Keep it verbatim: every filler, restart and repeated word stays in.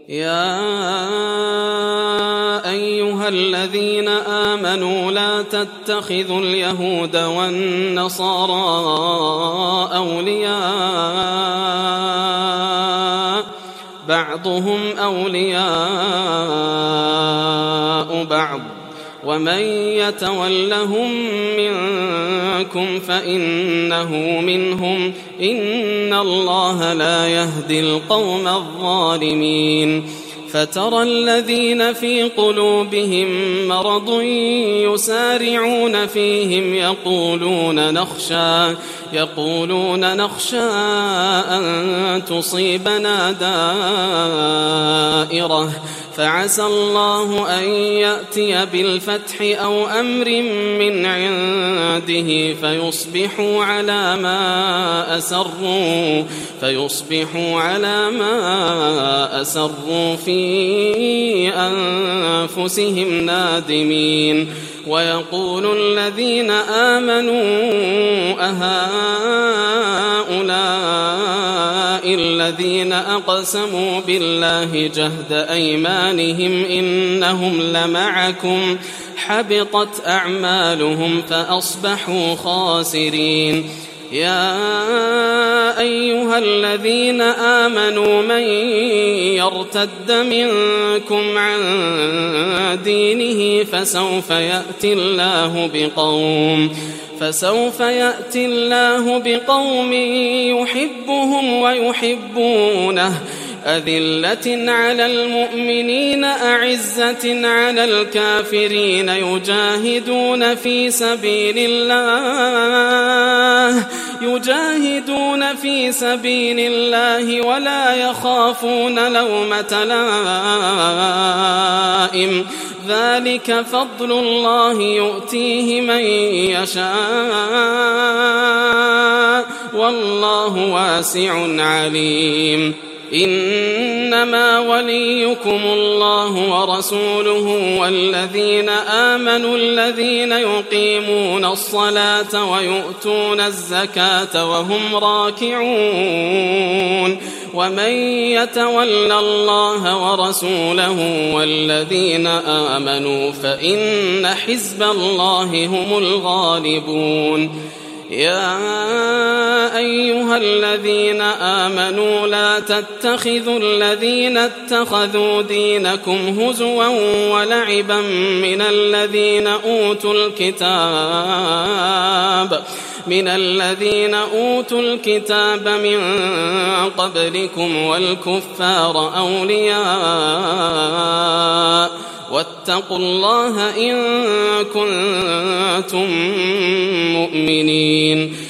يا أيها الذين آمنوا لا تتخذوا اليهود والنصارى أولياء بعضهم أولياء بعض ومن يتولهم منكم فإنه منهم إن الله لا يهدي القوم الظالمين. فترى الذين في قلوبهم مرض يسارعون فيهم يقولون نخشى يقولون نخشى أن تصيبنا دائرة فعسى الله أن يأتي بالفتح أو أمر من عنده فيصبحوا على ما أسروا فيصبحوا على ما أسروا في أنفسهم نادمين. ويقول الذين آمنوا أهؤلاء الذين أقسموا بالله جهد أيمانهم إنهم لمعكم حبطت أعمالهم فأصبحوا خاسرين. يا أيها الذين آمنوا من يرتد منكم عن دينه فسوف يأتي الله بقوم فسوف يأتي الله بقوم يحبهم ويحبونه أذلة على المؤمنين أعزة على الكافرين يجاهدون في سبيل الله يجاهدون في سبيل الله ولا يخافون لومة لائم ذلك فضل الله يؤتيه من يشاء والله واسع عليم. إنما وليكم الله ورسوله والذين آمنوا الذين يقيمون الصلاة ويؤتون الزكاة وهم راكعون ومن يتول الله ورسوله والذين آمنوا فإن حزب الله هم الغالبون. يا أيها الذين آمنوا لا تتخذوا الذين اتخذوا دينكم هزوا ولعبا من الذين أوتوا الكتاب من الذين أوتوا الكتاب من قبلكم والكفار أولياء واتقوا الله إن كنتم مؤمنين.